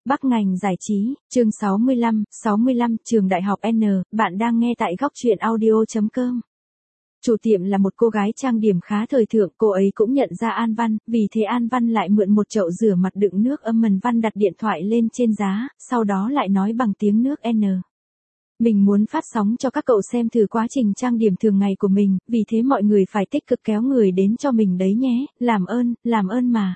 Bắc ngành giải trí, chương 65, trường đại học N, bạn đang nghe tại góc truyện audio.com. Chủ tiệm là một cô gái trang điểm khá thời thượng, cô ấy cũng nhận ra An Văn, vì thế An Văn lại mượn một chậu rửa mặt đựng nước âm Mần Văn đặt điện thoại lên trên giá, sau đó lại nói bằng tiếng nước N. Mình muốn phát sóng cho các cậu xem thử quá trình trang điểm thường ngày của mình, vì thế mọi người phải tích cực kéo người đến cho mình đấy nhé, làm ơn mà.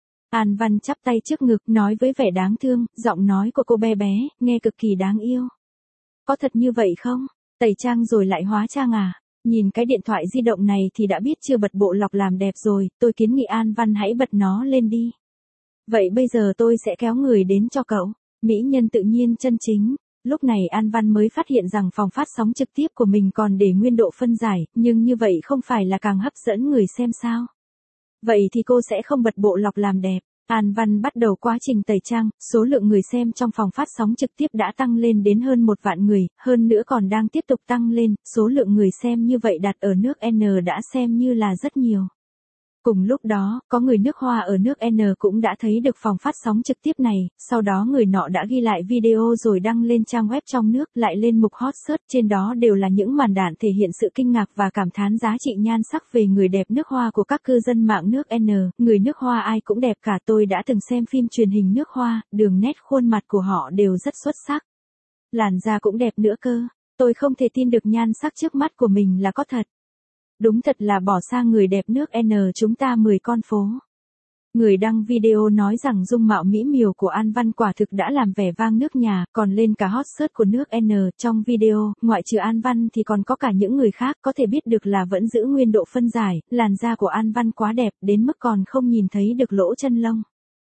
An Văn chắp tay trước ngực, nói với vẻ đáng thương, giọng nói của cô bé bé, nghe cực kỳ đáng yêu. Có thật như vậy không? Tẩy trang rồi lại hóa trang à? Nhìn cái điện thoại di động này thì đã biết chưa bật bộ lọc làm đẹp rồi, tôi kiến nghị An Văn hãy bật nó lên đi. Vậy bây giờ tôi sẽ kéo người đến cho cậu. Mỹ nhân tự nhiên chân chính. Lúc này An Văn mới phát hiện rằng phòng phát sóng trực tiếp của mình còn để nguyên độ phân giải, nhưng như vậy không phải là càng hấp dẫn người xem sao? Vậy thì cô sẽ không bật bộ lọc làm đẹp. An Văn bắt đầu quá trình tẩy trang, số lượng người xem trong phòng phát sóng trực tiếp đã tăng lên đến hơn 1 vạn người, hơn nữa còn đang tiếp tục tăng lên, số lượng người xem như vậy đặt ở nước N đã xem như là rất nhiều. Cùng lúc đó, có người nước Hoa ở nước N cũng đã thấy được phòng phát sóng trực tiếp này, sau đó người nọ đã ghi lại video rồi đăng lên trang web trong nước, lại lên mục hot search, trên đó đều là những màn đạn thể hiện sự kinh ngạc và cảm thán giá trị nhan sắc về người đẹp nước Hoa của các cư dân mạng nước N, người nước Hoa ai cũng đẹp cả, tôi đã từng xem phim truyền hình nước Hoa, đường nét khuôn mặt của họ đều rất xuất sắc. Làn da cũng đẹp nữa cơ, tôi không thể tin được nhan sắc trước mắt của mình là có thật. Đúng thật là bỏ sang người đẹp nước N chúng ta 10 con phố. Người đăng video nói rằng dung mạo mỹ miều của An Văn quả thực đã làm vẻ vang nước nhà, còn lên cả hot search của nước N. Trong video, ngoại trừ An Văn thì còn có cả những người khác, có thể biết được là vẫn giữ nguyên độ phân giải, làn da của An Văn quá đẹp, đến mức còn không nhìn thấy được lỗ chân lông.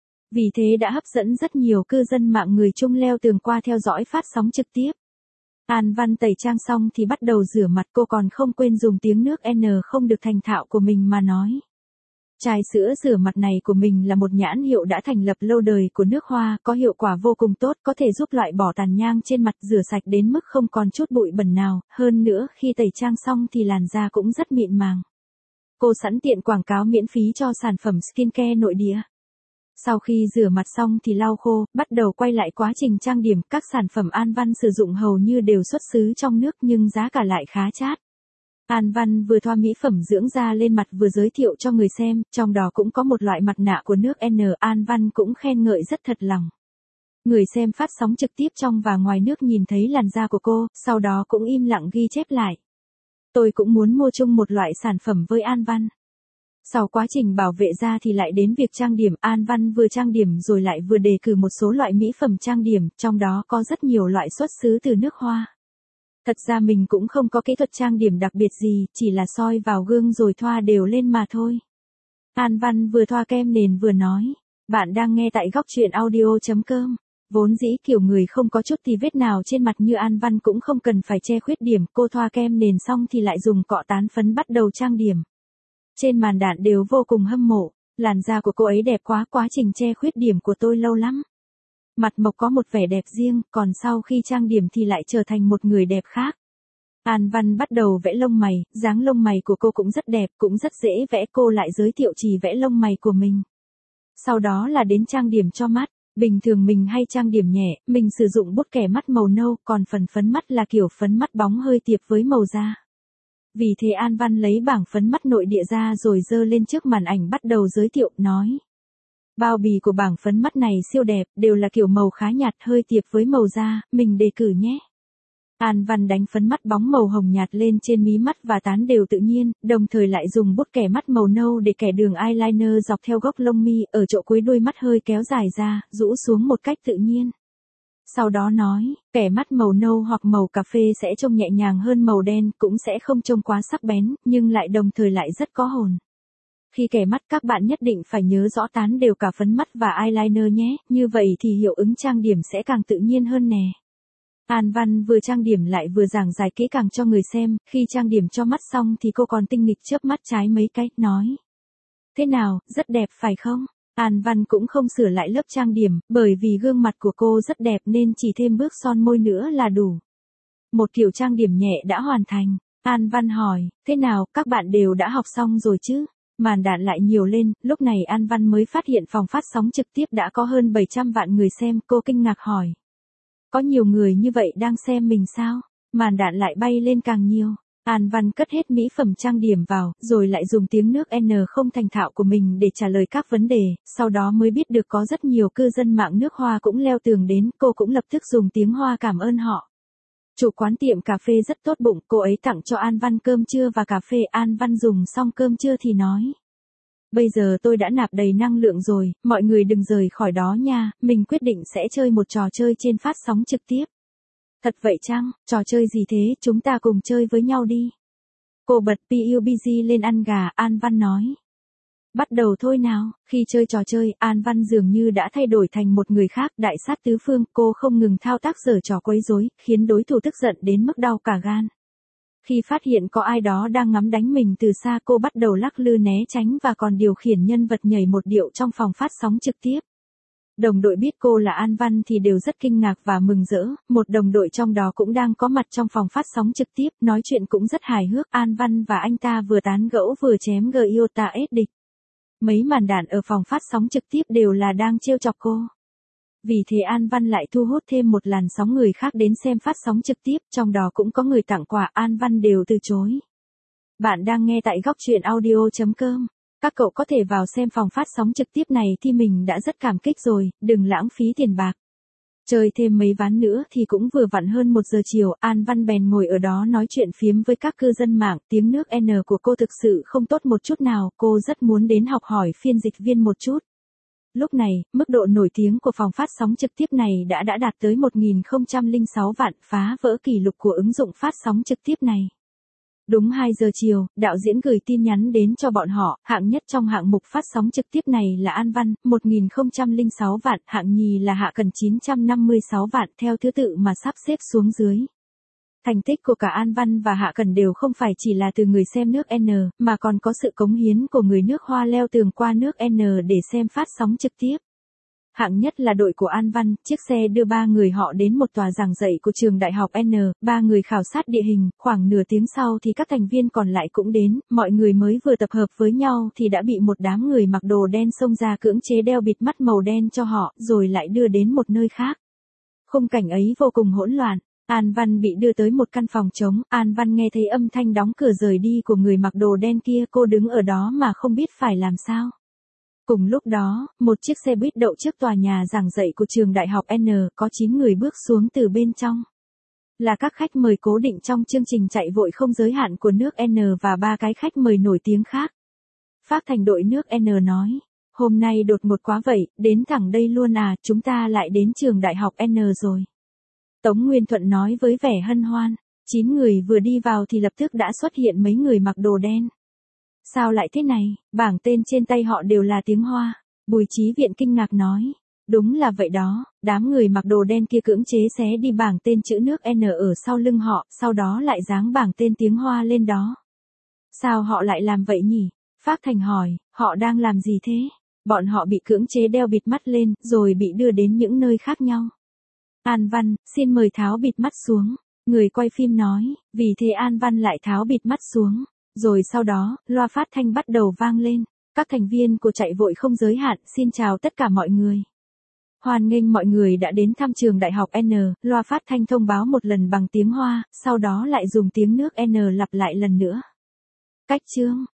Vì thế đã hấp dẫn rất nhiều cư dân mạng người Trung leo tường qua theo dõi phát sóng trực tiếp. An Văn tẩy trang xong thì bắt đầu rửa mặt, cô còn không quên dùng tiếng nước N không được thành thạo của mình mà nói. Chai sữa rửa mặt này của mình là một nhãn hiệu đã thành lập lâu đời của nước Hoa, có hiệu quả vô cùng tốt, có thể giúp loại bỏ tàn nhang trên mặt, rửa sạch đến mức không còn chút bụi bẩn nào, hơn nữa khi tẩy trang xong thì làn da cũng rất mịn màng. Cô sẵn tiện quảng cáo miễn phí cho sản phẩm skincare nội địa. Sau khi rửa mặt xong thì lau khô, bắt đầu quay lại quá trình trang điểm, các sản phẩm An Văn sử dụng hầu như đều xuất xứ trong nước nhưng giá cả lại khá chát. An Văn vừa thoa mỹ phẩm dưỡng da lên mặt vừa giới thiệu cho người xem, trong đó cũng có một loại mặt nạ của nước N, An Văn cũng khen ngợi rất thật lòng. Người xem phát sóng trực tiếp trong và ngoài nước nhìn thấy làn da của cô, sau đó cũng im lặng ghi chép lại. Tôi cũng muốn mua chung một loại sản phẩm với An Văn. Sau quá trình bảo vệ da thì lại đến việc trang điểm, An Văn vừa trang điểm rồi lại vừa đề cử một số loại mỹ phẩm trang điểm, trong đó có rất nhiều loại xuất xứ từ nước Hoa. Thật ra mình cũng không có kỹ thuật trang điểm đặc biệt gì, chỉ là soi vào gương rồi thoa đều lên mà thôi. An Văn vừa thoa kem nền vừa nói, bạn đang nghe tại góc truyện audio.com. Vốn dĩ kiểu người không có chút tì vết nào trên mặt như An Văn cũng không cần phải che khuyết điểm, cô thoa kem nền xong thì lại dùng cọ tán phấn bắt đầu trang điểm. Trên màn đạn đều vô cùng hâm mộ, làn da của cô ấy đẹp quá trình che khuyết điểm của tôi lâu lắm. Mặt mộc có một vẻ đẹp riêng, còn sau khi trang điểm thì lại trở thành một người đẹp khác. An Văn bắt đầu vẽ lông mày, dáng lông mày của cô cũng rất đẹp, cũng rất dễ vẽ, cô lại giới thiệu chỉ vẽ lông mày của mình. Sau đó là đến trang điểm cho mắt, bình thường mình hay trang điểm nhẹ, mình sử dụng bút kẻ mắt màu nâu, còn phần phấn mắt là kiểu phấn mắt bóng hơi tiệp với màu da. Vì thế An Văn lấy bảng phấn mắt nội địa ra rồi giơ lên trước màn ảnh bắt đầu giới thiệu, nói. Bao bì của bảng phấn mắt này siêu đẹp, đều là kiểu màu khá nhạt hơi tiệp với màu da, mình đề cử nhé. An Văn đánh phấn mắt bóng màu hồng nhạt lên trên mí mắt và tán đều tự nhiên, đồng thời lại dùng bút kẻ mắt màu nâu để kẻ đường eyeliner dọc theo gốc lông mi, ở chỗ cuối đuôi mắt hơi kéo dài ra, rũ xuống một cách tự nhiên. Sau đó nói, kẻ mắt màu nâu hoặc màu cà phê sẽ trông nhẹ nhàng hơn màu đen, cũng sẽ không trông quá sắc bén, nhưng lại đồng thời lại rất có hồn. Khi kẻ mắt các bạn nhất định phải nhớ rõ tán đều cả phấn mắt và eyeliner nhé, như vậy thì hiệu ứng trang điểm sẽ càng tự nhiên hơn nè. An Văn vừa trang điểm lại vừa giảng giải kỹ càng cho người xem, khi trang điểm cho mắt xong thì cô còn tinh nghịch chớp mắt trái mấy cái, nói. Thế nào, rất đẹp phải không? An Văn cũng không sửa lại lớp trang điểm, bởi vì gương mặt của cô rất đẹp nên chỉ thêm bước son môi nữa là đủ. Một kiểu trang điểm nhẹ đã hoàn thành. An Văn hỏi, thế nào, các bạn đều đã học xong rồi chứ? Màn đạn lại nhiều lên, lúc này An Văn mới phát hiện phòng phát sóng trực tiếp đã có hơn 700 vạn người xem, cô kinh ngạc hỏi. Có nhiều người như vậy đang xem mình sao? Màn đạn lại bay lên càng nhiều. An Văn cất hết mỹ phẩm trang điểm vào, rồi lại dùng tiếng nước N không thành thạo của mình để trả lời các vấn đề, sau đó mới biết được có rất nhiều cư dân mạng nước Hoa cũng leo tường đến, cô cũng lập tức dùng tiếng Hoa cảm ơn họ. Chủ quán tiệm cà phê rất tốt bụng, cô ấy tặng cho An Văn cơm trưa và cà phê. An Văn dùng xong cơm trưa thì nói. Bây giờ tôi đã nạp đầy năng lượng rồi, mọi người đừng rời khỏi đó nha, mình quyết định sẽ chơi một trò chơi trên phát sóng trực tiếp. Thật vậy chăng, trò chơi gì thế, chúng ta cùng chơi với nhau đi. Cô bật PUBG lên ăn gà, An Văn nói. Bắt đầu thôi nào, khi chơi trò chơi, An Văn dường như đã thay đổi thành một người khác, đại sát tứ phương, cô không ngừng thao tác giở trò quấy rối, khiến đối thủ tức giận đến mức đau cả gan. Khi phát hiện có ai đó đang ngắm đánh mình từ xa, cô bắt đầu lắc lư né tránh và còn điều khiển nhân vật nhảy một điệu trong phòng phát sóng trực tiếp. Đồng đội biết cô là An Văn thì đều rất kinh ngạc và mừng rỡ, một đồng đội trong đó cũng đang có mặt trong phòng phát sóng trực tiếp, nói chuyện cũng rất hài hước. An Văn và anh ta vừa tán gẫu vừa chém Giota S địch. Mấy màn đạn ở phòng phát sóng trực tiếp đều là đang trêu chọc cô. Vì thế An Văn lại thu hút thêm một làn sóng người khác đến xem phát sóng trực tiếp, trong đó cũng có người tặng quà, An Văn đều từ chối. Bạn đang nghe tại góc truyện audio.com. Các cậu có thể vào xem phòng phát sóng trực tiếp này thì mình đã rất cảm kích rồi, đừng lãng phí tiền bạc. Chơi thêm mấy ván nữa thì cũng vừa vặn hơn 1 giờ chiều, An Văn bèn ngồi ở đó nói chuyện phiếm với các cư dân mạng, tiếng nước N của cô thực sự không tốt một chút nào, cô rất muốn đến học hỏi phiên dịch viên một chút. Lúc này, mức độ nổi tiếng của phòng phát sóng trực tiếp này đã đạt tới 1006 vạn, phá vỡ kỷ lục của ứng dụng phát sóng trực tiếp này. Đúng 2 giờ chiều, đạo diễn gửi tin nhắn đến cho bọn họ, hạng nhất trong hạng mục phát sóng trực tiếp này là An Văn, 1006 vạn, hạng nhì là Hạ Cần 956 vạn, theo thứ tự mà sắp xếp xuống dưới. Thành tích của cả An Văn và Hạ Cần đều không phải chỉ là từ người xem nước N, mà còn có sự cống hiến của người nước Hoa leo tường qua nước N để xem phát sóng trực tiếp. Hạng nhất là đội của An Văn, chiếc xe đưa 3 người họ đến một tòa giảng dạy của trường đại học N, 3 người khảo sát địa hình, khoảng nửa tiếng sau thì các thành viên còn lại cũng đến, mọi người mới vừa tập hợp với nhau thì đã bị một đám người mặc đồ đen xông ra cưỡng chế đeo bịt mắt màu đen cho họ, rồi lại đưa đến một nơi khác. Khung cảnh ấy vô cùng hỗn loạn. An Văn bị đưa tới một căn phòng trống, An Văn nghe thấy âm thanh đóng cửa rời đi của người mặc đồ đen kia, cô đứng ở đó mà không biết phải làm sao. Cùng lúc đó, một chiếc xe buýt đậu trước tòa nhà giảng dạy của trường đại học N, có 9 người bước xuống từ bên trong. Là các khách mời cố định trong chương trình chạy vội không giới hạn của nước N và 3 cái khách mời nổi tiếng khác. Phát thanh đội nước N nói, hôm nay đột ngột quá vậy, đến thẳng đây luôn à, chúng ta lại đến trường đại học N rồi. Tống Nguyên Thuận nói với vẻ hân hoan, 9 người vừa đi vào thì lập tức đã xuất hiện mấy người mặc đồ đen. Sao lại thế này, bảng tên trên tay họ đều là tiếng Hoa. Bùi Chí Viện kinh ngạc nói, đúng là vậy đó, đám người mặc đồ đen kia cưỡng chế xé đi bảng tên chữ nước N ở sau lưng họ, sau đó lại dán bảng tên tiếng Hoa lên đó. Sao họ lại làm vậy nhỉ? Phác Thành hỏi, họ đang làm gì thế? Bọn họ bị cưỡng chế đeo bịt mắt lên, rồi bị đưa đến những nơi khác nhau. An Văn, xin mời tháo bịt mắt xuống. Người quay phim nói, vì thế An Văn lại tháo bịt mắt xuống. Rồi sau đó, loa phát thanh bắt đầu vang lên. Các thành viên của chạy vội không giới hạn, xin chào tất cả mọi người. Hoan nghênh mọi người đã đến thăm trường đại học N, loa phát thanh thông báo một lần bằng tiếng Hoa, sau đó lại dùng tiếng nước N lặp lại lần nữa. Cách chương